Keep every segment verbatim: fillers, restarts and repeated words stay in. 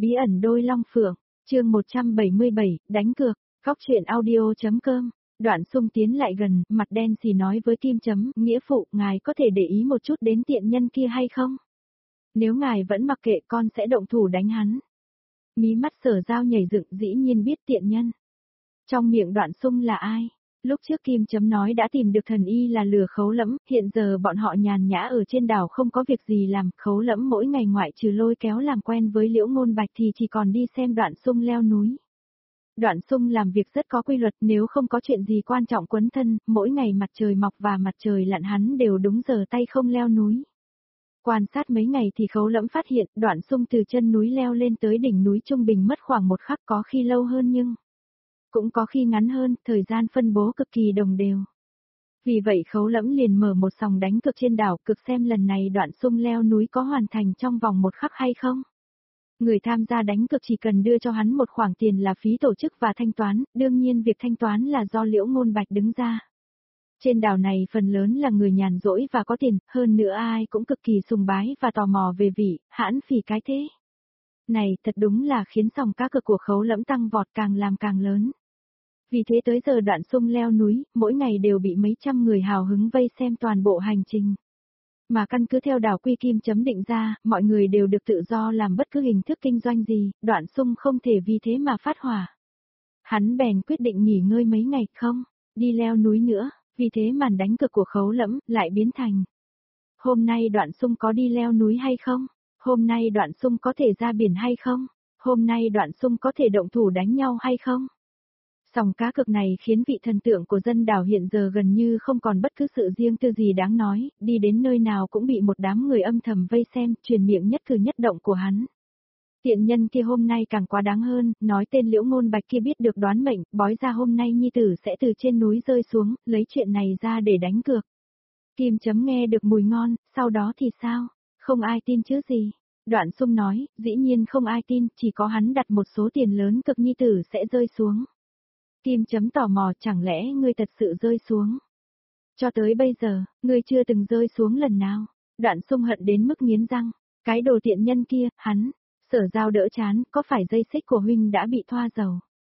Bí ẩn đôi long phượng, chương một trăm bảy mươi bảy, đánh cược, góc truyện audio.com. Đoạn Sung tiến lại gần, mặt đen xì nói với Kim Chấm, nghĩa phụ, ngài có thể để ý một chút đến tiện nhân kia hay không? Nếu ngài vẫn mặc kệ con sẽ động thủ đánh hắn. Mí mắt Sở Giao nhảy dựng, dĩ nhiên biết tiện nhân. Trong miệng Đoạn Sung là ai? Lúc trước Kim Chấm nói đã tìm được thần y là lừa Khấu Lẫm, hiện giờ bọn họ nhàn nhã ở trên đảo không có việc gì làm, Khấu Lẫm mỗi ngày ngoại trừ lôi kéo làm quen với Liễu Ngôn Bạch thì chỉ còn đi xem Đoạn Sung leo núi. Đoạn Sung làm việc rất có quy luật, nếu không có chuyện gì quan trọng quấn thân, mỗi ngày mặt trời mọc và mặt trời lặn hắn đều đúng giờ tay không leo núi. Quan sát mấy ngày thì Khấu Lẫm phát hiện, Đoạn Sung từ chân núi leo lên tới đỉnh núi trung bình mất khoảng một khắc, có khi lâu hơn nhưng cũng có khi ngắn hơn, thời gian phân bố cực kỳ đồng đều. Vì vậy Khấu Lẫm liền mở một sòng đánh cược trên đảo, cực xem lần này Đoạn Sung leo núi có hoàn thành trong vòng một khắc hay không. Người tham gia đánh cược chỉ cần đưa cho hắn một khoản tiền là phí tổ chức và thanh toán, đương nhiên việc thanh toán là do Liễu Ngôn Bạch đứng ra. Trên đảo này phần lớn là người nhàn rỗi và có tiền, hơn nữa ai cũng cực kỳ sùng bái và tò mò về vị, hãn phỉ cái thế. Này thật đúng là khiến sòng cá cược của Khấu Lẫm tăng vọt càng làm càng lớn. Vì thế tới giờ Đoạn Sung leo núi, mỗi ngày đều bị mấy trăm người hào hứng vây xem toàn bộ hành trình. Mà căn cứ theo đảo quy Kim Chấm định ra, mọi người đều được tự do làm bất cứ hình thức kinh doanh gì, Đoạn Sung không thể vì thế mà phát hỏa. Hắn bèn quyết định nghỉ ngơi mấy ngày không, đi leo núi nữa, vì thế màn đánh cược của Khấu Lẫm lại biến thành. Hôm nay Đoạn Sung có đi leo núi hay không? Hôm nay Đoạn Sung có thể ra biển hay không? Hôm nay Đoạn Sung có thể động thủ đánh nhau hay không? Sòng cá cược này khiến vị thần tượng của dân đảo hiện giờ gần như không còn bất cứ sự riêng tư gì đáng nói, đi đến nơi nào cũng bị một đám người âm thầm vây xem, truyền miệng nhất cử nhất động của hắn. Tiện nhân kia hôm nay càng quá đáng hơn, nói tên Liễu Ngôn Bạch kia biết được đoán mệnh, bói ra hôm nay nhi tử sẽ từ trên núi rơi xuống, lấy chuyện này ra để đánh cược. Kim Chấm nghe được mùi ngon, sau đó thì sao? Không ai tin chứ gì? Đoạn Sung nói, dĩ nhiên không ai tin, chỉ có hắn đặt một số tiền lớn cực nhi tử sẽ rơi xuống. Kim Chấm tò mò, chẳng lẽ ngươi thật sự rơi xuống? Cho tới bây giờ, ngươi chưa từng rơi xuống lần nào. Đoạn Sung hận đến mức nghiến răng, cái đồ tiện nhân kia, hắn. Sở Giao đỡ chán, có phải dây xích của huynh đã bị thoa dầu?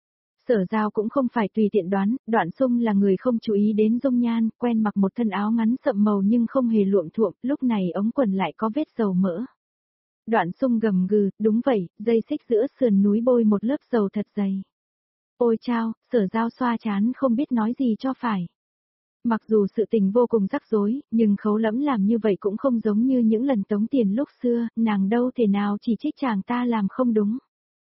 Sở Giao cũng không phải tùy tiện đoán, Đoạn Sung là người không chú ý đến dung nhan, quen mặc một thân áo ngắn sậm màu nhưng không hề luộm thuộm, lúc này ống quần lại có vết dầu mỡ. Đoạn Sung gầm gừ, đúng vậy, dây xích giữa sườn núi bôi một lớp dầu thật dày. Ôi chao, Sở Giao xoa chán không biết nói gì cho phải. Mặc dù sự tình vô cùng rắc rối, nhưng Khấu Lẫm làm như vậy cũng không giống như những lần tống tiền lúc xưa, nàng đâu thể nào chỉ trích chàng ta làm không đúng.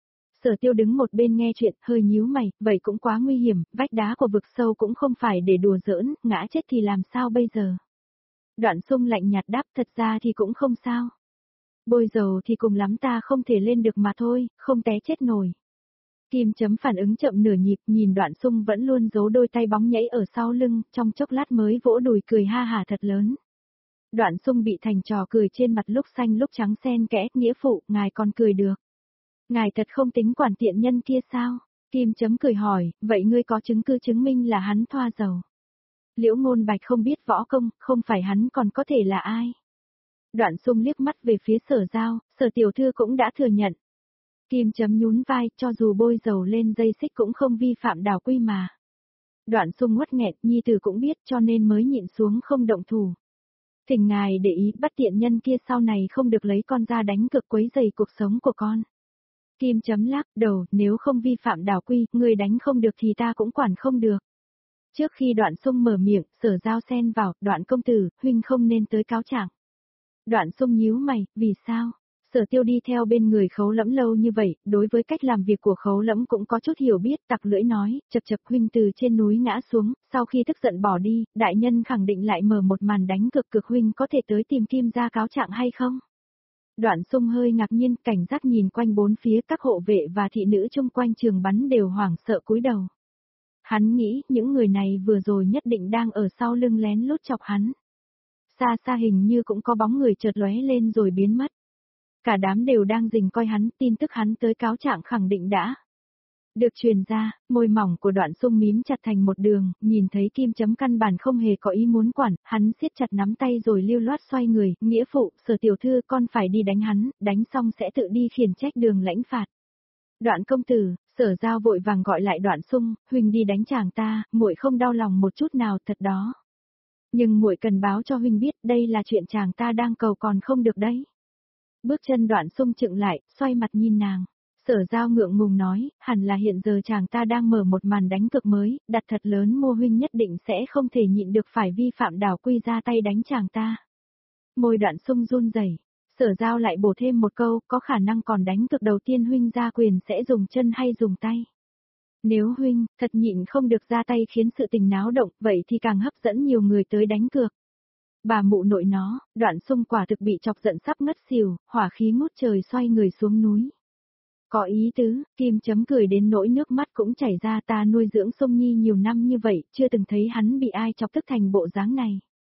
Sở Tiêu đứng một bên nghe chuyện, hơi nhíu mày, vậy cũng quá nguy hiểm, vách đá của vực sâu cũng không phải để đùa giỡn, ngã chết thì làm sao bây giờ? Đoạn Sung lạnh nhạt đáp, thật ra thì cũng không sao. Bôi dầu thì cùng lắm ta không thể lên được mà thôi, không té chết nổi. Kim Chấm phản ứng chậm nửa nhịp, nhìn Đoạn Sung vẫn luôn giấu đôi tay bóng nhảy ở sau lưng, trong chốc lát mới vỗ đùi cười ha hả thật lớn. Đoạn Sung bị thành trò cười trên mặt lúc xanh lúc trắng xen kẽ, nghĩa phụ, ngài còn cười được. Ngài thật không tính quản tiện nhân kia sao? Kim Chấm cười hỏi, vậy ngươi có chứng cứ chứng minh là hắn thoa dầu? Liễu Ngôn Bạch không biết võ công, không phải hắn còn có thể là ai? Đoạn Sung liếc mắt về phía Sở Giao, Sở tiểu thư cũng đã thừa nhận. Kim Chấm nhún vai, cho dù bôi dầu lên dây xích cũng không vi phạm đảo quy mà. Đoạn Sung ngoắt nghẹn, nhi tử cũng biết cho nên mới nhịn xuống không động thủ. Thỉnh ngài để ý, bắt tiện nhân kia sau này không được lấy con ra đánh cực quấy rầy cuộc sống của con. Kim Chấm lắc đầu, nếu không vi phạm đảo quy, người đánh không được thì ta cũng quản không được. Trước khi Đoạn Sung mở miệng, Sở Giao xen vào, Đoạn công tử, huynh không nên tới cáo trạng. Đoạn Sung nhíu mày, vì sao? Sở Tiêu đi theo bên người Khấu Lẫm lâu như vậy, đối với cách làm việc của Khấu Lẫm cũng có chút hiểu biết, tặc lưỡi nói, chập chập huynh từ trên núi ngã xuống, sau khi tức giận bỏ đi, đại nhân khẳng định lại mở một màn đánh cực cực huynh có thể tới tìm Kim gia cáo trạng hay không? Đoạn Sung hơi ngạc nhiên, cảnh giác nhìn quanh bốn phía, các hộ vệ và thị nữ chung quanh trường bắn đều hoảng sợ cúi đầu. Hắn nghĩ, những người này vừa rồi nhất định đang ở sau lưng lén lút chọc hắn. Xa xa hình như cũng có bóng người chợt lóe lên rồi biến mất. Cả đám đều đang rình coi hắn, tin tức hắn tới cáo trạng khẳng định đã Được truyền ra, môi mỏng của Đoạn Sung mím chặt thành một đường, nhìn thấy Kim Chấm căn bản không hề có ý muốn quản, hắn siết chặt nắm tay rồi lưu loát xoay người, nghĩa phụ, Sở tiểu thư con phải đi đánh hắn, đánh xong sẽ tự đi khiển trách Đường lãnh phạt. Đoạn công tử, Sở Giao vội vàng gọi lại Đoạn Sung, huynh đi đánh chàng ta, muội không đau lòng một chút nào thật đó. Nhưng muội cần báo cho huynh biết, đây là chuyện chàng ta đang cầu còn không được đấy. Bước chân Đoạn Sung chững lại, xoay mặt nhìn nàng. Sở Giao ngượng ngùng nói, hẳn là hiện giờ chàng ta đang mở một màn đánh cược mới, đặt thật lớn, Mô huynh nhất định sẽ không thể nhịn được phải vi phạm đảo quy ra tay đánh chàng ta. Môi Đoạn Sung run rẩy. Sở Giao lại bổ thêm một câu, có khả năng còn đánh cược đầu tiên huynh ra quyền sẽ dùng chân hay dùng tay. Nếu huynh, thật nhịn không được ra tay khiến sự tình náo động, vậy thì càng hấp dẫn nhiều người tới đánh cược. Bà mụ nội nó, Đoạn Sung quả thực bị chọc giận sắp ngất xỉu, hỏa khí ngút trời xoay người xuống núi. Có ý tứ, Kim Chấm cười đến nỗi nước mắt cũng chảy ra, ta nuôi dưỡng Sung Nhi nhiều năm như vậy, chưa từng thấy hắn bị ai chọc tức thành bộ dáng này.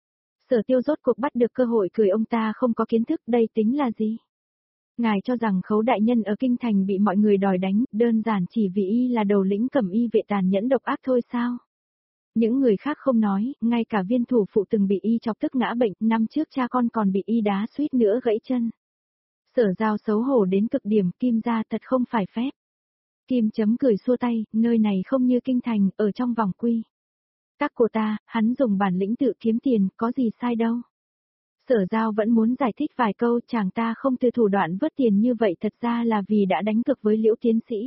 Sở Tiêu rốt cuộc bắt được cơ hội cười, ông ta không có kiến thức, đây tính là gì? Ngài cho rằng Khấu đại nhân ở kinh thành bị mọi người đòi đánh, đơn giản chỉ vì y là đầu lĩnh cẩm y vệ tàn nhẫn độc ác thôi sao? Những người khác không nói, ngay cả viên thủ phụ từng bị y chọc tức ngã bệnh, năm trước cha con còn bị y đá suýt nữa gãy chân. Sở Giao xấu hổ đến cực điểm, Kim gia thật không phải phép. Kim Chấm cười xua tay, nơi này không như kinh thành, ở trong vòng quy tắc của ta, hắn dùng bản lĩnh tự kiếm tiền, có gì sai đâu. Sở Giao vẫn muốn giải thích vài câu, chàng ta không từ thủ đoạn vớt tiền như vậy thật ra là vì đã đánh cược với Liễu tiến sĩ.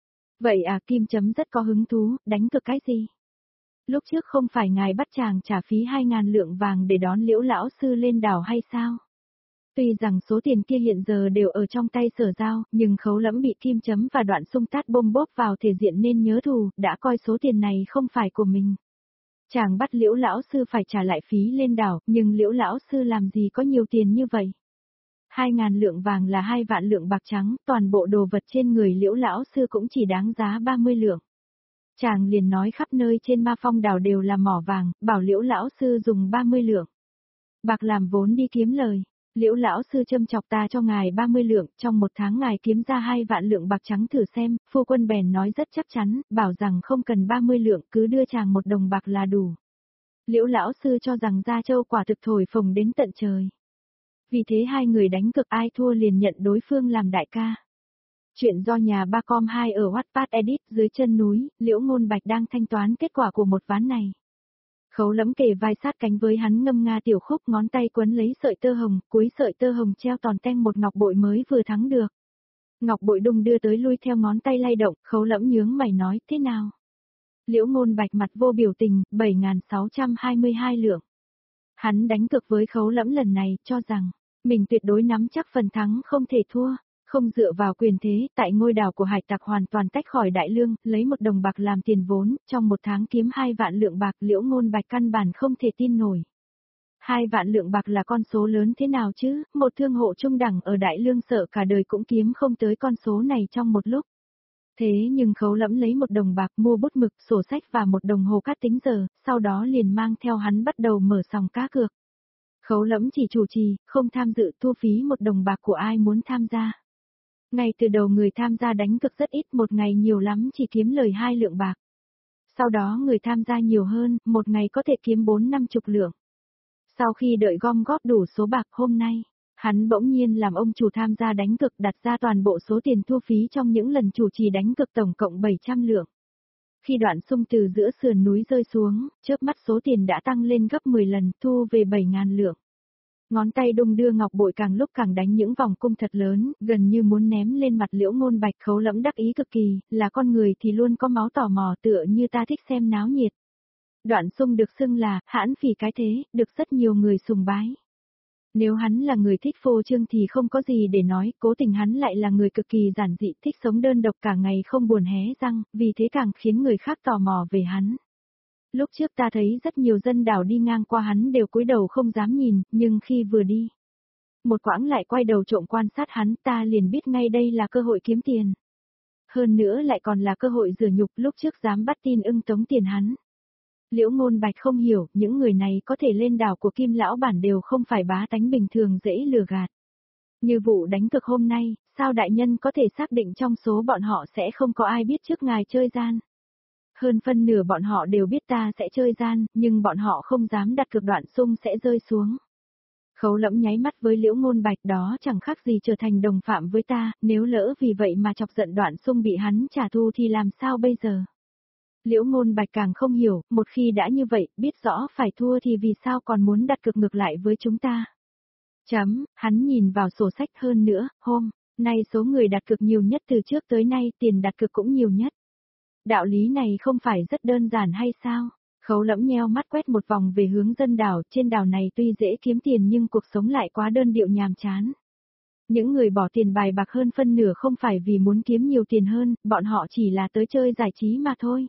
Vậy à, Kim Chấm rất có hứng thú, đánh cược cái gì? Lúc trước không phải ngài bắt chàng trả phí hai ngàn lượng vàng để đón Liễu lão sư lên đảo hay sao? Tuy rằng số tiền kia hiện giờ đều ở trong tay Sở Giao, nhưng Khấu Lẫm bị Kim Chấm và Đoạn Sung tát bôm bốp vào thể diện nên nhớ thù, đã coi số tiền này không phải của mình. Chàng bắt Liễu lão sư phải trả lại phí lên đảo, nhưng Liễu lão sư làm gì có nhiều tiền như vậy? Hai ngàn lượng vàng là hai vạn lượng bạc trắng, toàn bộ đồ vật trên người Liễu lão sư cũng chỉ đáng giá ba mươi lượng. Chàng liền nói khắp nơi trên Ma Phong đảo đều là mỏ vàng, bảo Liễu lão sư dùng ba mươi lượng bạc làm vốn đi kiếm lời. Liễu lão sư châm chọc ta cho ngài ba mươi lượng, trong một tháng ngài kiếm ra hai vạn lượng bạc trắng thử xem, phu quân bèn nói rất chắc chắn, bảo rằng không cần ba mươi lượng, cứ đưa chàng một đồng bạc là đủ. Liễu lão sư cho rằng Gia Châu quả thực thổi phồng đến tận trời. Vì thế hai người đánh cực, ai thua liền nhận đối phương làm đại ca. Chuyện do nhà ba com hai ở Wattpad Edit. Dưới chân núi, Liễu Ngôn Bạch đang thanh toán kết quả của một ván này. Khấu Lẫm kề vai sát cánh với hắn ngâm nga tiểu khúc, ngón tay quấn lấy sợi tơ hồng, cuối sợi tơ hồng treo tòn teng một ngọc bội mới vừa thắng được. Ngọc bội đung đưa tới lui theo ngón tay lay động, Khấu Lẫm nhướng mày nói, thế nào? Liễu Ngôn Bạch mặt vô biểu tình, bảy nghìn sáu trăm hai mươi hai lượng. Hắn đánh cược với Khấu Lẫm lần này, cho rằng mình tuyệt đối nắm chắc phần thắng không thể thua. Không dựa vào quyền thế, tại ngôi đảo của hải tặc hoàn toàn tách khỏi đại lương, lấy một đồng bạc làm tiền vốn, trong một tháng kiếm hai vạn lượng bạc, Liễu Ngôn Bạch căn bản không thể tin nổi. Hai vạn lượng bạc là con số lớn thế nào chứ, một thương hộ trung đẳng ở đại lương sợ cả đời cũng kiếm không tới con số này trong một lúc. Thế nhưng Khấu Lẫm lấy một đồng bạc mua bút mực, sổ sách và một đồng hồ cát tính giờ, sau đó liền mang theo hắn bắt đầu mở sòng cá cược. Khấu Lẫm chỉ chủ trì, không tham dự, thu phí một đồng bạc của ai muốn tham gia. Ngay từ đầu người tham gia đánh cược rất ít, một ngày nhiều lắm chỉ kiếm lời hai lượng bạc. Sau đó người tham gia nhiều hơn, một ngày có thể kiếm bốn năm chục lượng. Sau khi đợi gom góp đủ số bạc hôm nay, hắn bỗng nhiên làm ông chủ tham gia đánh cược, đặt ra toàn bộ số tiền thu phí trong những lần chủ trì đánh cược tổng cộng bảy trăm lượng. Khi Đoạn Sung từ giữa sườn núi rơi xuống, chớp mắt số tiền đã tăng lên gấp mười lần, thu về bảy nghìn lượng. Ngón tay đung đưa ngọc bội càng lúc càng đánh những vòng cung thật lớn, gần như muốn ném lên mặt Liễu Ngôn Bạch. Khấu Lẫm đắc ý cực kỳ, là con người thì luôn có máu tò mò, tựa như ta thích xem náo nhiệt. Đoạn Sung được xưng là hãn phỉ cái thế, được rất nhiều người sùng bái. Nếu hắn là người thích phô trương thì không có gì để nói, cố tình hắn lại là người cực kỳ giản dị, thích sống đơn độc, cả ngày không buồn hé răng, vì thế càng khiến người khác tò mò về hắn. Lúc trước ta thấy rất nhiều dân đảo đi ngang qua hắn đều cúi đầu không dám nhìn, nhưng khi vừa đi, một quãng lại quay đầu trộm quan sát hắn, ta liền biết ngay đây là cơ hội kiếm tiền. Hơn nữa lại còn là cơ hội rửa nhục, lúc trước dám bắt tin ưng tống tiền hắn. Liễu Ngôn Bạch không hiểu, những người này có thể lên đảo của Kim lão bản đều không phải bá tánh bình thường dễ lừa gạt. Như vụ đánh cược hôm nay, sao đại nhân có thể xác định trong số bọn họ sẽ không có ai biết trước ngài chơi gian? Hơn phân nửa bọn họ đều biết ta sẽ chơi gian, nhưng bọn họ không dám đặt cược Đoạn Sung sẽ rơi xuống. Khấu Lẫm nháy mắt với Liễu Ngôn Bạch, đó chẳng khác gì trở thành đồng phạm với ta, nếu lỡ vì vậy mà chọc giận Đoạn Sung bị hắn trả thù thì làm sao bây giờ? Liễu Ngôn Bạch càng không hiểu, một khi đã như vậy, biết rõ phải thua thì vì sao còn muốn đặt cược ngược lại với chúng ta? Chấm, hắn nhìn vào sổ sách, hơn nữa, hôm nay số người đặt cược nhiều nhất từ trước tới nay, tiền đặt cược cũng nhiều nhất. Đạo lý này không phải rất đơn giản hay sao? Khấu Lẫm nheo mắt quét một vòng về hướng dân đảo, trên đảo này tuy dễ kiếm tiền nhưng cuộc sống lại quá đơn điệu nhàm chán. Những người bỏ tiền bài bạc hơn phân nửa không phải vì muốn kiếm nhiều tiền hơn, bọn họ chỉ là tới chơi giải trí mà thôi.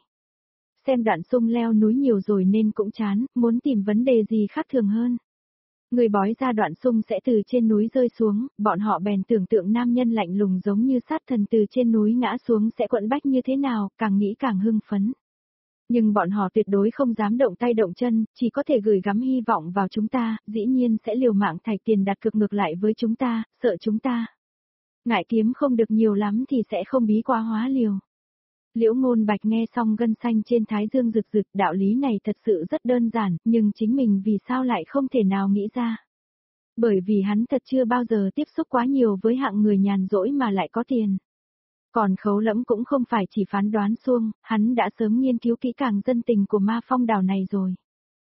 Xem Đoạn Sung leo núi nhiều rồi nên cũng chán, muốn tìm vấn đề gì khác thường hơn. Người bói ra Đoạn Sung sẽ từ trên núi rơi xuống, bọn họ bèn tưởng tượng nam nhân lạnh lùng giống như sát thần từ trên núi ngã xuống sẽ quẫn bách như thế nào, càng nghĩ càng hưng phấn. Nhưng bọn họ tuyệt đối không dám động tay động chân, chỉ có thể gửi gắm hy vọng vào chúng ta, dĩ nhiên sẽ liều mạng thạch tiền đặt cược ngược lại với chúng ta, sợ chúng ta. Ngại kiếm không được nhiều lắm thì sẽ không bí quá hóa liều. Liễu Ngôn Bạch nghe xong gân xanh trên thái dương rực rực, đạo lý này thật sự rất đơn giản, nhưng chính mình vì sao lại không thể nào nghĩ ra. Bởi vì hắn thật chưa bao giờ tiếp xúc quá nhiều với hạng người nhàn rỗi mà lại có tiền. Còn Khấu Lẫm cũng không phải chỉ phán đoán suông, hắn đã sớm nghiên cứu kỹ càng dân tình của Ma Phong đảo này rồi.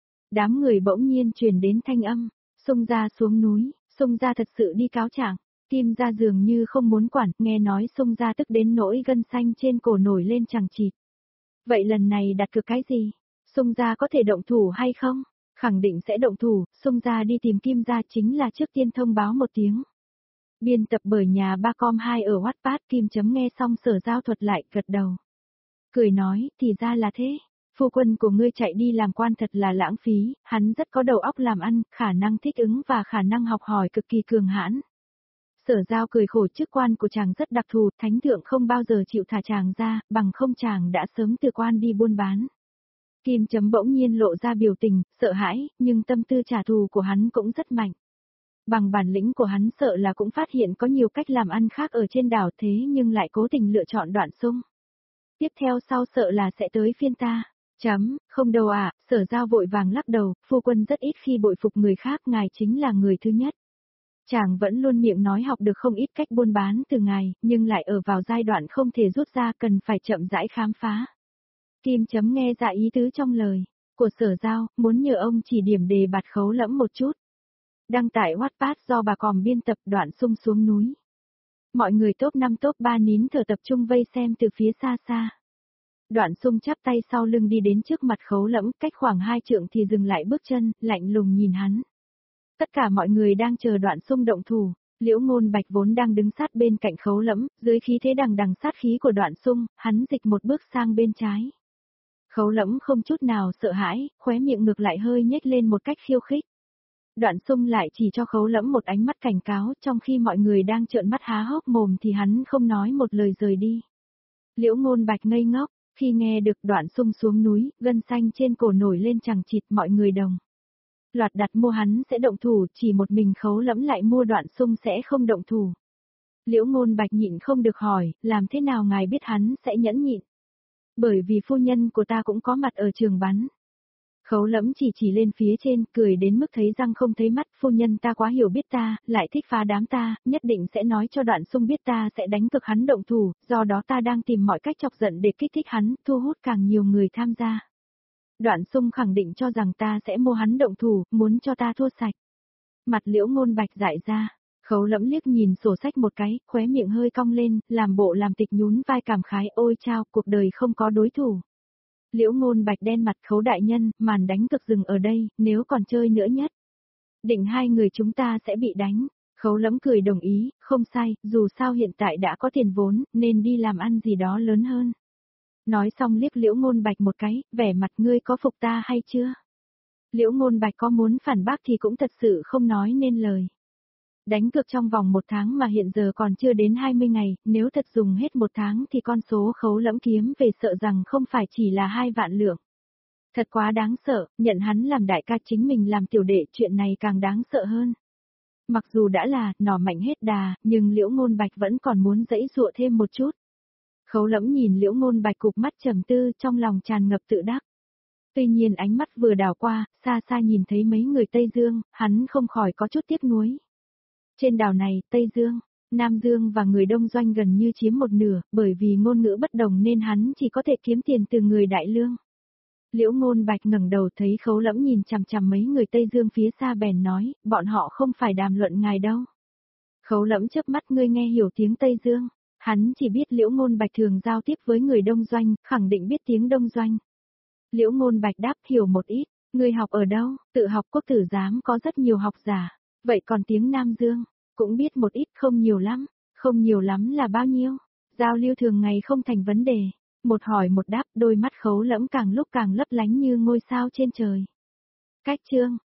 Đám người bỗng nhiên truyền đến thanh âm, Sung Gia xuống núi, Sung Gia thật sự đi cáo trạng. Kim Gia dường như không muốn quản, nghe nói Sung Gia tức đến nỗi gân xanh trên cổ nổi lên chằng chịt. Vậy lần này đặt cược cái gì? Sung Gia có thể động thủ hay không? Khẳng định sẽ động thủ, Sung Gia đi tìm Kim Gia chính là trước tiên thông báo một tiếng. Biên tập bởi nhà ba com hai ở Wattpad. Kim chấm nghe xong Sở Giao thuật lại, gật đầu. Cười nói, thì ra là thế. Phu quân của ngươi chạy đi làm quan thật là lãng phí, hắn rất có đầu óc làm ăn, khả năng thích ứng và khả năng học hỏi cực kỳ cường hãn. Sở Giao cười khổ, chức quan của chàng rất đặc thù, thánh thượng không bao giờ chịu thả chàng ra, bằng không chàng đã sớm từ quan đi buôn bán. Kim chấm bỗng nhiên lộ ra biểu tình, sợ hãi, nhưng tâm tư trả thù của hắn cũng rất mạnh. Bằng bản lĩnh của hắn sợ là cũng phát hiện có nhiều cách làm ăn khác ở trên đảo, thế nhưng lại cố tình lựa chọn Đoạn Sung. Tiếp theo sau sợ là sẽ tới phiên ta. Chấm, không đâu ạ, à, Sở Giao vội vàng lắc đầu, phu quân rất ít khi bội phục người khác, ngài chính là người thứ nhất. Chàng vẫn luôn miệng nói học được không ít cách buôn bán từ ngài, nhưng lại ở vào giai đoạn không thể rút ra, cần phải chậm rãi khám phá. Kim chấm nghe ra ý tứ trong lời của Sở Giao, muốn nhờ ông chỉ điểm đề bạt Khấu Lẫm một chút. Đăng tải Wattpad do bà Còm biên tập. Đoạn Sung xuống núi. Mọi người top năm top ba nín thở tập trung vây xem từ phía xa xa. Đoạn Sung chắp tay sau lưng đi đến trước mặt Khấu Lẫm, cách khoảng hai trượng thì dừng lại bước chân, lạnh lùng nhìn hắn. Tất cả mọi người đang chờ Đoạn Sung động thủ. Liễu Ngôn Bạch vốn đang đứng sát bên cạnh Khấu Lẫm, dưới khí thế đằng đằng sát khí của Đoạn Sung, hắn dịch một bước sang bên trái. Khấu Lẫm không chút nào sợ hãi, khóe miệng ngược lại hơi nhếch lên một cách khiêu khích. Đoạn Sung lại chỉ cho Khấu Lẫm một ánh mắt cảnh cáo, trong khi mọi người đang trợn mắt há hốc mồm thì hắn không nói một lời rời đi. Liễu Ngôn Bạch ngây ngốc, khi nghe được Đoạn Sung xuống núi, gân xanh trên cổ nổi lên chằng chịt, mọi người đồng loạt đặt mua hắn sẽ động thủ, chỉ một mình Khấu Lẫm lại mua Đoạn Sung sẽ không động thủ. Liễu Ngôn Bạch nhịn không được hỏi, làm thế nào ngài biết hắn sẽ nhẫn nhịn? Bởi vì phu nhân của ta cũng có mặt ở trường bắn. Khấu Lẫm chỉ chỉ lên phía trên, cười đến mức thấy răng không thấy mắt, phu nhân ta quá hiểu biết ta, lại thích phá đám ta, nhất định sẽ nói cho Đoạn Sung biết ta sẽ đánh cực hắn động thủ, do đó ta đang tìm mọi cách chọc giận để kích thích hắn, thu hút càng nhiều người tham gia. Đoạn Sung khẳng định cho rằng ta sẽ mua hắn động thủ, muốn cho ta thua sạch. Mặt Liễu Ngôn Bạch dại ra, Khấu Lẫm liếc nhìn sổ sách một cái, khóe miệng hơi cong lên, làm bộ làm tịch nhún vai cảm khái, ôi chao, cuộc đời không có đối thủ. Liễu Ngôn Bạch đen mặt, Khấu đại nhân, màn đánh cực dừng ở đây, nếu còn chơi nữa nhất. Định hai người chúng ta sẽ bị đánh. Khấu Lẫm cười đồng ý, không sai, dù sao hiện tại đã có tiền vốn, nên đi làm ăn gì đó lớn hơn. Nói xong liếc Liễu Ngôn Bạch một cái, vẻ mặt ngươi có phục ta hay chưa? Liễu Ngôn Bạch có muốn phản bác thì cũng thật sự không nói nên lời. Đánh cược trong vòng một tháng mà hiện giờ còn chưa đến hai mươi ngày, nếu thật dùng hết một tháng thì con số Khấu Lẫm kiếm về sợ rằng không phải chỉ là hai vạn lượng. Thật quá đáng sợ, nhận hắn làm đại ca chính mình làm tiểu đệ, chuyện này càng đáng sợ hơn. Mặc dù đã là nỏ mạnh hết đà, nhưng Liễu Ngôn Bạch vẫn còn muốn giãy giụa thêm một chút. Khấu Lẫm nhìn Liễu Ngôn Bạch cụp mắt trầm tư, trong lòng tràn ngập tự đắc. Tuy nhiên ánh mắt vừa đảo qua, xa xa nhìn thấy mấy người Tây Dương, hắn không khỏi có chút tiếc nuối. Trên đảo này, Tây Dương, Nam Dương và người Đông Doanh gần như chiếm một nửa, bởi vì ngôn ngữ bất đồng nên hắn chỉ có thể kiếm tiền từ người Đại Lương. Liễu Ngôn Bạch ngẩng đầu thấy Khấu Lẫm nhìn chằm chằm mấy người Tây Dương phía xa bèn nói, bọn họ không phải đàm luận ngài đâu. Khấu Lẫm chớp mắt, ngươi nghe hiểu tiếng Tây Dương, hắn chỉ biết Liễu Ngôn Bạch thường giao tiếp với người Đông Doanh, khẳng định biết tiếng Đông Doanh. Liễu Ngôn Bạch đáp, hiểu một ít, ngươi học ở đâu? Tự học Quốc Tử Giám có rất nhiều học giả, vậy còn tiếng Nam Dương, cũng biết một ít, không nhiều lắm, không nhiều lắm là bao nhiêu? Giao lưu thường ngày không thành vấn đề. Một hỏi một đáp, đôi mắt Khấu Lẫm càng lúc càng lấp lánh như ngôi sao trên trời. Cách chương